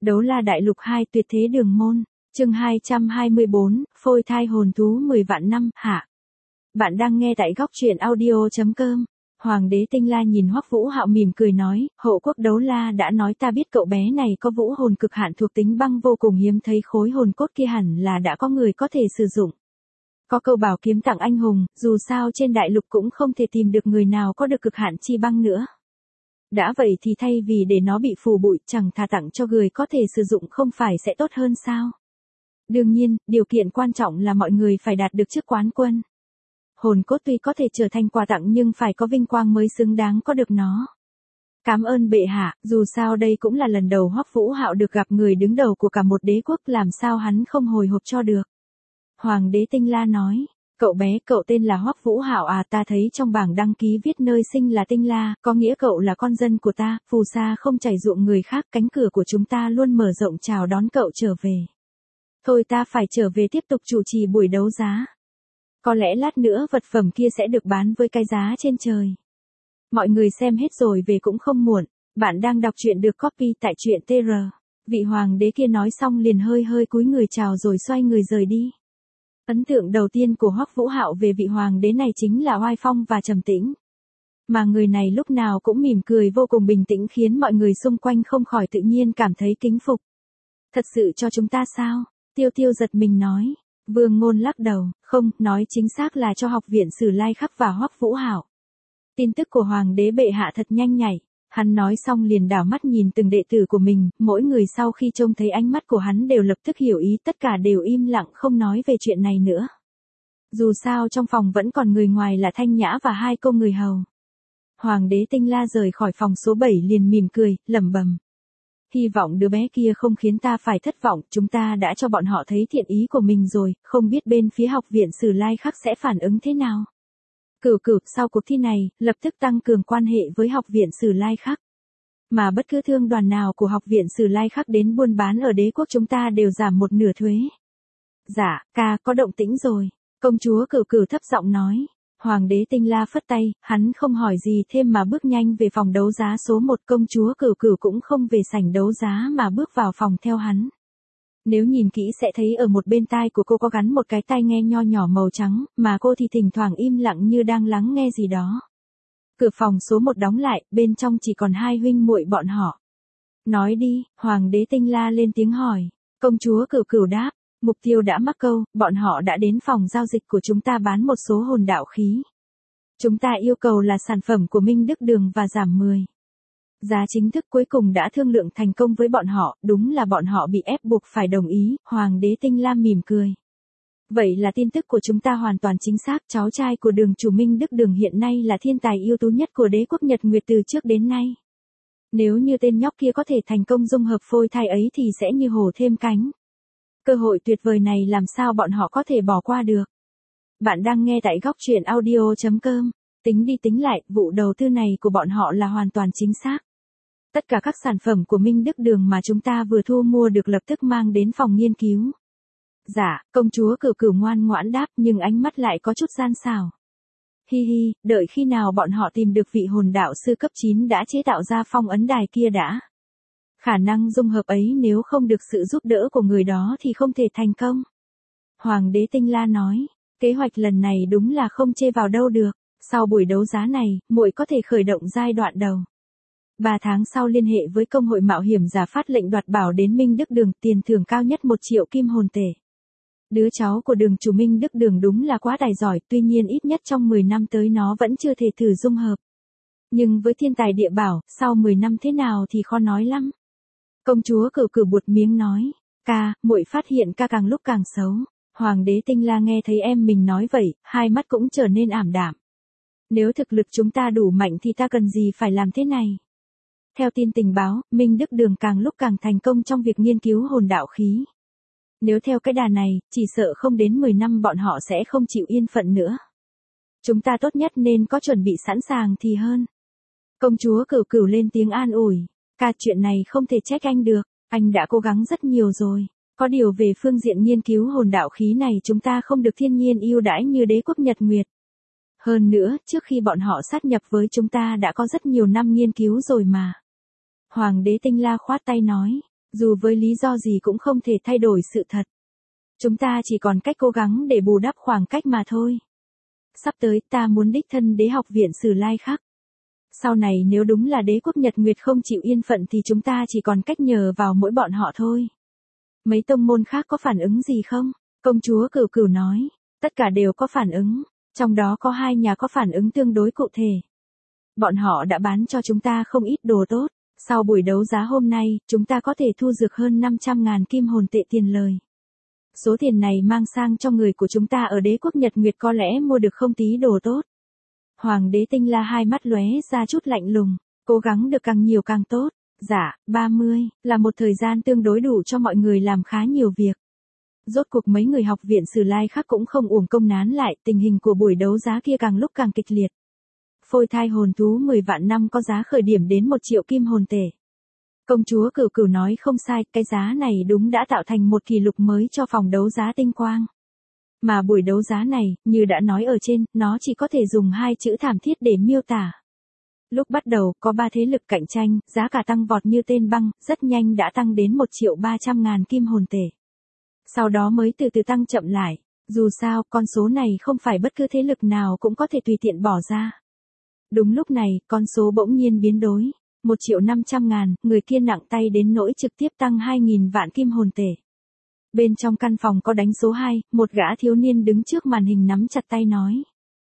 Đấu La Đại Lục 2 Tuyệt Thế Đường Môn, chương 224, phôi thai hồn thú 10 vạn năm, hạ. Bạn đang nghe tại góc truyện audio.com. Hoàng đế Tinh La nhìn Hoắc Vũ Hạo mỉm cười nói, hộ quốc Đấu La đã nói ta biết cậu bé này có vũ hồn cực hạn thuộc tính băng vô cùng hiếm thấy, khối hồn cốt kia hẳn là đã có người có thể sử dụng. Có câu bảo kiếm tặng anh hùng, dù sao trên đại lục cũng không thể tìm được người nào có được cực hạn chi băng nữa. Đã vậy thì thay vì để nó bị phù bụi, chẳng thà tặng cho người có thể sử dụng không phải sẽ tốt hơn sao? Đương nhiên, điều kiện quan trọng là mọi người phải đạt được chức quán quân. Hồn cốt tuy có thể trở thành quà tặng nhưng phải có vinh quang mới xứng đáng có được nó. Cảm ơn bệ hạ, dù sao đây cũng là lần đầu Hoắc Vũ Hạo được gặp người đứng đầu của cả một đế quốc, làm sao hắn không hồi hộp cho được. Hoàng đế Tinh La nói, cậu bé, cậu tên là Hoắc Vũ Hạo à? Ta thấy trong bảng đăng ký viết nơi sinh là Tinh La, có nghĩa cậu là con dân của ta, phù sa không chảy ruộng người khác, cánh cửa của chúng ta luôn mở rộng chào đón cậu trở về. Thôi ta phải trở về tiếp tục chủ trì buổi đấu giá. Có lẽ lát nữa vật phẩm kia sẽ được bán với cái giá trên trời. Mọi người xem hết rồi về cũng không muộn. Bạn đang đọc truyện được copy tại truyện TR. Vị hoàng đế kia nói xong liền hơi cúi người chào rồi xoay người rời đi. Ấn tượng đầu tiên của Hoắc Vũ Hạo về vị hoàng đế này chính là oai phong và trầm tĩnh. Mà người này lúc nào cũng mỉm cười vô cùng bình tĩnh khiến mọi người xung quanh không khỏi tự nhiên cảm thấy kính phục. Thật sự cho chúng ta sao? Tiêu Tiêu giật mình nói. Vương Ngôn lắc đầu, không, nói chính xác là cho học viện Sử Lai Khắc và Hoắc Vũ Hạo. Tin tức của hoàng đế bệ hạ thật nhanh nhạy. Hắn nói xong liền đảo mắt nhìn từng đệ tử của mình, mỗi người sau khi trông thấy ánh mắt của hắn đều lập tức hiểu ý, tất cả đều im lặng không nói về chuyện này nữa. Dù sao trong phòng vẫn còn người ngoài là Thanh Nhã và hai cô người hầu. Hoàng đế Tinh La rời khỏi phòng số 7 liền mỉm cười, lẩm bẩm. Hy vọng đứa bé kia không khiến ta phải thất vọng, chúng ta đã cho bọn họ thấy thiện ý của mình rồi, không biết bên phía học viện Sử Lai Khắc sẽ phản ứng thế nào. Cửu, sau cuộc thi này, lập tức tăng cường quan hệ với học viện Sử Lai Khắc. Mà bất cứ thương đoàn nào của học viện Sử Lai Khắc đến buôn bán ở đế quốc chúng ta đều giảm 1/2 thuế. Dạ, ca, có động tĩnh rồi. Công chúa Cửu thấp giọng nói. Hoàng đế Tinh La phất tay, hắn không hỏi gì thêm mà bước nhanh về phòng đấu giá số 1. Công chúa Cửu cũng không về sảnh đấu giá mà bước vào phòng theo hắn. Nếu nhìn kỹ sẽ thấy ở một bên tai của cô có gắn một cái tai nghe nho nhỏ màu trắng, mà cô thì thỉnh thoảng im lặng như đang lắng nghe gì đó. Cửa phòng số 1 đóng lại, bên trong chỉ còn hai huynh muội bọn họ. Nói đi, Hoàng đế Tinh La lên tiếng hỏi. Công chúa Cửu đáp, mục tiêu đã mắc câu, bọn họ đã đến phòng giao dịch của chúng ta bán một số hồn đạo khí. Chúng ta yêu cầu là sản phẩm của Minh Đức Đường và giảm 10. Giá chính thức cuối cùng đã thương lượng thành công với bọn họ, đúng là bọn họ bị ép buộc phải đồng ý, Hoàng đế Tinh La mỉm cười. Vậy là tin tức của chúng ta hoàn toàn chính xác, cháu trai của đường chủ Minh Đức Đường hiện nay là thiên tài ưu tú nhất của đế quốc Nhật Nguyệt từ trước đến nay. Nếu như tên nhóc kia có thể thành công dung hợp phôi thai ấy thì sẽ như hổ thêm cánh. Cơ hội tuyệt vời này làm sao bọn họ có thể bỏ qua được. Bạn đang nghe tại góc truyện audio.com. Tính đi tính lại, vụ đầu tư này của bọn họ là hoàn toàn chính xác. Tất cả các sản phẩm của Minh Đức Đường mà chúng ta vừa thu mua được lập tức mang đến phòng nghiên cứu. Dạ, công chúa Cửu ngoan ngoãn đáp nhưng ánh mắt lại có chút gian xảo. Hi, đợi khi nào bọn họ tìm được vị hồn đạo sư cấp 9 đã chế tạo ra phong ấn đài kia đã. Khả năng dung hợp ấy nếu không được sự giúp đỡ của người đó thì không thể thành công. Hoàng đế Tinh La nói, kế hoạch lần này đúng là không chê vào đâu được. Sau buổi đấu giá này, muội có thể khởi động giai đoạn đầu. 3 tháng sau liên hệ với công hội mạo hiểm giả phát lệnh đoạt bảo đến Minh Đức Đường, tiền thưởng cao nhất 1 triệu kim hồn tệ. Đứa cháu của đường chủ Minh Đức Đường đúng là quá tài giỏi, tuy nhiên ít nhất trong 10 năm tới nó vẫn chưa thể thử dung hợp. Nhưng với thiên tài địa bảo, sau 10 năm thế nào thì khó nói lắm. Công chúa Cửu buột miếng nói, ca, muội phát hiện ca càng lúc càng xấu. Hoàng đế Tinh La nghe thấy em mình nói vậy, hai mắt cũng trở nên ảm đạm. Nếu thực lực chúng ta đủ mạnh thì ta cần gì phải làm thế này? Theo tin tình báo, Minh Đức Đường càng lúc càng thành công trong việc nghiên cứu hồn đạo khí. Nếu theo cái đà này, chỉ sợ không đến 10 năm bọn họ sẽ không chịu yên phận nữa. Chúng ta tốt nhất nên có chuẩn bị sẵn sàng thì hơn. Công chúa Cửu lên tiếng an ủi. Ca, chuyện này không thể trách anh được, anh đã cố gắng rất nhiều rồi. Có điều về phương diện nghiên cứu hồn đạo khí này chúng ta không được thiên nhiên ưu đãi như đế quốc Nhật Nguyệt. Hơn nữa, trước khi bọn họ sát nhập với chúng ta đã có rất nhiều năm nghiên cứu rồi mà. Hoàng đế Tinh La khoát tay nói, Dù với lý do gì cũng không thể thay đổi sự thật. Chúng ta chỉ còn cách cố gắng để bù đắp khoảng cách mà thôi. Sắp tới ta muốn đích thân đế học viện Sử Lai Khắc. Sau này nếu đúng là đế quốc Nhật Nguyệt không chịu yên phận thì chúng ta chỉ còn cách nhờ vào mỗi bọn họ thôi. Mấy tông môn khác có phản ứng gì không? Công chúa Cửu Cửu nói. Tất cả đều có phản ứng. Trong đó có 2 nhà có phản ứng tương đối cụ thể. Bọn họ đã bán cho chúng ta không ít đồ tốt. Sau buổi đấu giá hôm nay, chúng ta có thể thu được hơn 500.000 kim hồn tệ tiền lời. Số tiền này mang sang cho người của chúng ta ở đế quốc Nhật Nguyệt có lẽ mua được không tí đồ tốt. Hoàng đế Tinh La hai mắt lóe ra chút lạnh lùng, cố gắng được càng nhiều càng tốt. Dạ, 30, là một thời gian tương đối đủ cho mọi người làm khá nhiều việc. Rốt cuộc mấy người học viện Sử Lai Khắc cũng không uổng công nán lại, tình hình của buổi đấu giá kia càng lúc càng kịch liệt. Phôi thai hồn thú 10 vạn năm có giá khởi điểm đến 1 triệu kim hồn tệ. Công chúa Cửu Cửu nói không sai, cái giá này đúng đã tạo thành một kỷ lục mới cho phòng đấu giá Tinh Quang. Mà buổi đấu giá này, như đã nói ở trên, nó chỉ có thể dùng 2 chữ thảm thiết để miêu tả. Lúc bắt đầu, có 3 thế lực cạnh tranh, giá cả tăng vọt như tên băng, rất nhanh đã tăng đến 1.300.000 kim hồn tệ. Sau đó mới từ từ tăng chậm lại, dù sao, con số này không phải bất cứ thế lực nào cũng có thể tùy tiện bỏ ra. Đúng lúc này, con số bỗng nhiên biến đổi. 1.500.000, người kia nặng tay đến nỗi trực tiếp tăng 2.000 vạn kim hồn tệ. Bên trong căn phòng có đánh số 2, một gã thiếu niên đứng trước màn hình nắm chặt tay nói.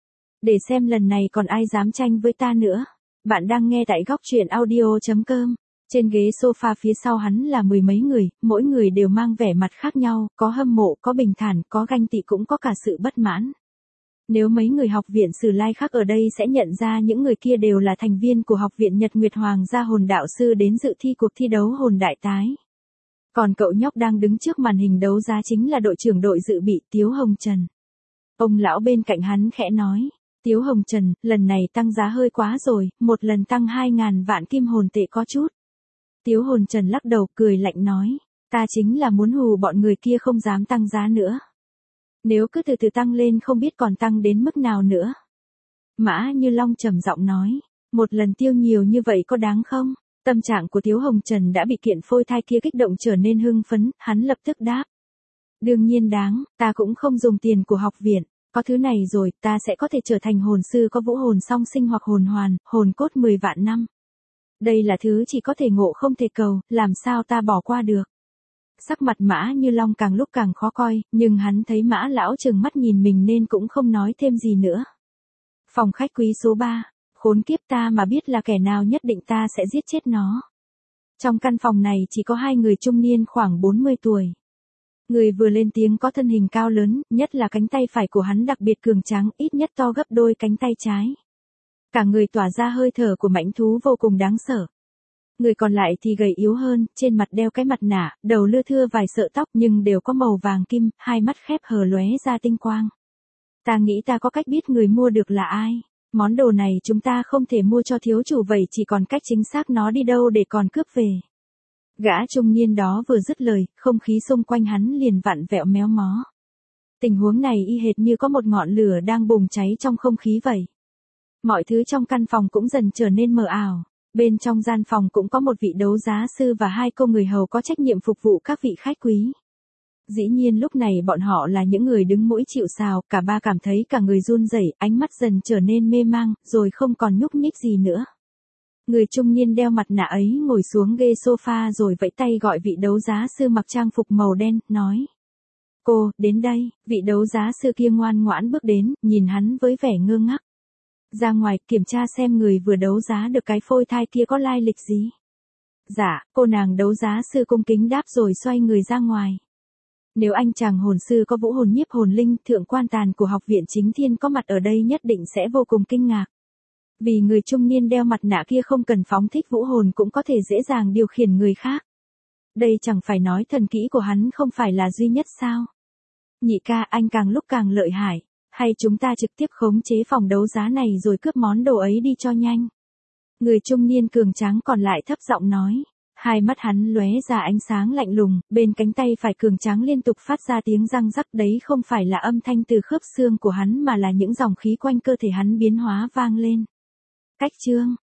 Để xem lần này còn ai dám tranh với ta nữa. Bạn đang nghe tại góc truyện audio.com. Trên ghế sofa phía sau hắn là 10 mấy người, mỗi người đều mang vẻ mặt khác nhau, có hâm mộ, có bình thản, có ganh tị cũng có cả sự bất mãn. Nếu mấy người học viện Sử Lai Khắc ở đây sẽ nhận ra những người kia đều là thành viên của học viện Nhật Nguyệt Hoàng gia hồn đạo sư đến dự thi cuộc thi đấu hồn đại tái. Còn cậu nhóc đang đứng trước màn hình đấu giá chính là đội trưởng đội dự bị Tiếu Hồng Trần. Ông lão bên cạnh hắn khẽ nói, Tiếu Hồng Trần, lần này tăng giá hơi quá rồi, một lần tăng 2.000 vạn kim hồn tệ có chút. Tiếu Hồng Trần lắc đầu cười lạnh nói, ta chính là muốn hù bọn người kia không dám tăng giá nữa. Nếu cứ từ từ tăng lên không biết còn tăng đến mức nào nữa. Mã Như Long trầm giọng nói, một lần tiêu nhiều như vậy có đáng không? Tâm trạng của Tiếu Hồng Trần đã bị kiện phôi thai kia kích động trở nên hưng phấn, hắn lập tức đáp. Đương nhiên đáng, ta cũng không dùng tiền của học viện, có thứ này rồi, ta sẽ có thể trở thành hồn sư có vũ hồn song sinh hoặc hồn hoàn, hồn cốt 10 vạn năm. Đây là thứ chỉ có thể ngộ không thể cầu, làm sao ta bỏ qua được. Sắc mặt Mã Như Long càng lúc càng khó coi, nhưng hắn thấy Mã lão trừng mắt nhìn mình nên cũng không nói thêm gì nữa. Phòng khách quý số 3, khốn kiếp ta mà biết là kẻ nào nhất định ta sẽ giết chết nó. Trong căn phòng này chỉ có 2 người trung niên khoảng 40 tuổi. Người vừa lên tiếng có thân hình cao lớn, nhất là cánh tay phải của hắn đặc biệt cường tráng, ít nhất to gấp đôi cánh tay trái. Cả người tỏa ra hơi thở của mãnh thú vô cùng đáng sợ. Người còn lại thì gầy yếu hơn, trên mặt đeo cái mặt nạ, đầu lưa thưa vài sợi tóc nhưng đều có màu vàng kim, hai mắt khép hờ lóe ra tinh quang. Ta nghĩ ta có cách biết người mua được là ai. Món đồ này chúng ta không thể mua cho thiếu chủ vậy chỉ còn cách chính xác nó đi đâu để còn cướp về. Gã trung niên đó vừa dứt lời, không khí xung quanh hắn liền vặn vẹo méo mó. Tình huống này y hệt như có một ngọn lửa đang bùng cháy trong không khí vậy. Mọi thứ trong căn phòng cũng dần trở nên mờ ảo. Bên trong gian phòng cũng có một vị đấu giá sư và 2 cô người hầu có trách nhiệm phục vụ các vị khách quý. Dĩ nhiên lúc này bọn họ là những người đứng mũi chịu sào, cả ba cảm thấy cả người run rẩy, ánh mắt dần trở nên mê mang, rồi không còn nhúc nhích gì nữa. Người trung niên đeo mặt nạ ấy ngồi xuống ghế sofa rồi vẫy tay gọi vị đấu giá sư mặc trang phục màu đen, nói. Cô, đến đây, vị đấu giá sư kia ngoan ngoãn bước đến, nhìn hắn với vẻ ngơ ngác. Ra ngoài, kiểm tra xem người vừa đấu giá được cái phôi thai kia có lai lịch gì. Dạ, cô nàng đấu giá sư cung kính đáp rồi xoay người ra ngoài. Nếu anh chàng hồn sư có vũ hồn nhiếp hồn linh, thượng quan tàn của học viện chính thiên có mặt ở đây nhất định sẽ vô cùng kinh ngạc. Vì người trung niên đeo mặt nạ kia không cần phóng thích vũ hồn cũng có thể dễ dàng điều khiển người khác. Đây chẳng phải nói thần kỹ của hắn không phải là duy nhất sao? Nhị ca, anh càng lúc càng lợi hại. Hay chúng ta trực tiếp khống chế phòng đấu giá này rồi cướp món đồ ấy đi cho nhanh. Người trung niên cường tráng còn lại thấp giọng nói. Hai mắt hắn lóe ra ánh sáng lạnh lùng, bên cánh tay phải cường tráng liên tục phát ra tiếng răng rắc, đấy không phải là âm thanh từ khớp xương của hắn mà là những dòng khí quanh cơ thể hắn biến hóa vang lên. Cách chương